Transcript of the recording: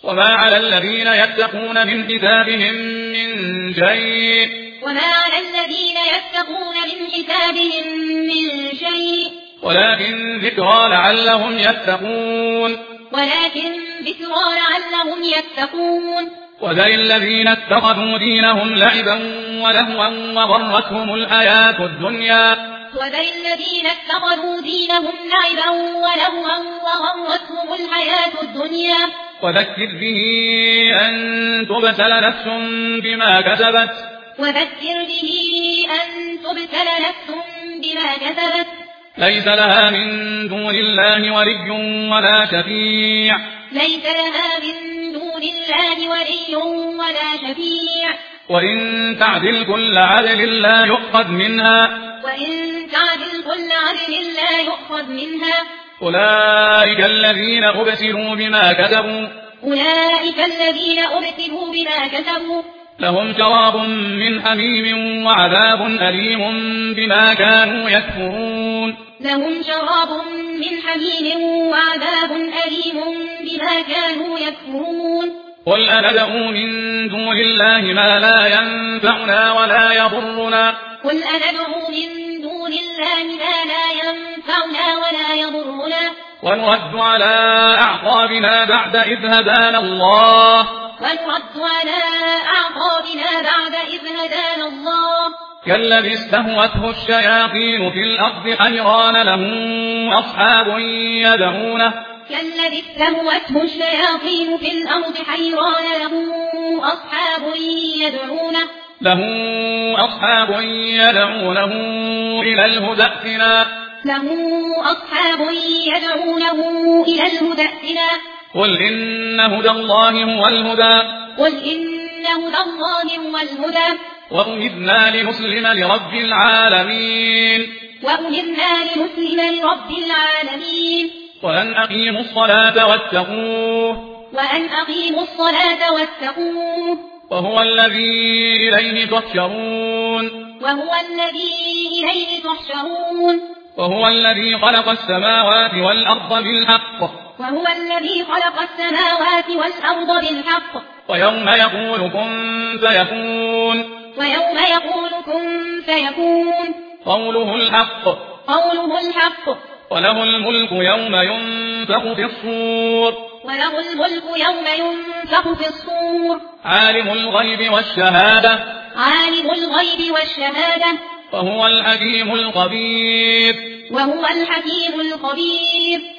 وما على الذين يتقون من حسابهم من شيء ولكن ذكرى لعلهم يتقون وذل الذين اتخذوا دينهم لعبا ولهوا وغرتهم الحياة الدنيا وذكر به أن تبتل نفس بما كسبت ليس لها من دون الله ولي ولا شفيع وإن تعدل كل عدل لا يؤخذ منها أولئك الذين أبسلوا بما كسبوا لهم شراب من حميم وعذاب أليم بما كانوا يكفرون قل أندعو من دون الله ما لا ينفعنا ولا يضرنا ونرد على أعقابنا بعد إذ هدانا الله كالذي استهوته الشياطين في الأرض حيران له أصحاب يدعونه إلى الهدى ائتنا قل إن هدى الله هو الهدى وأمرنا لنسلم لرب العالمين وأن أقيموا الصلاة واتقوه وهو الذي إليه تحشرون وهو الذي خلق السماوات والأرض بالحق ويوم يقول كن فيكون قوله الحق وله الملك يوم ينفخ في الصور عالم الغيب والشهادة وهو الحكيم الخبير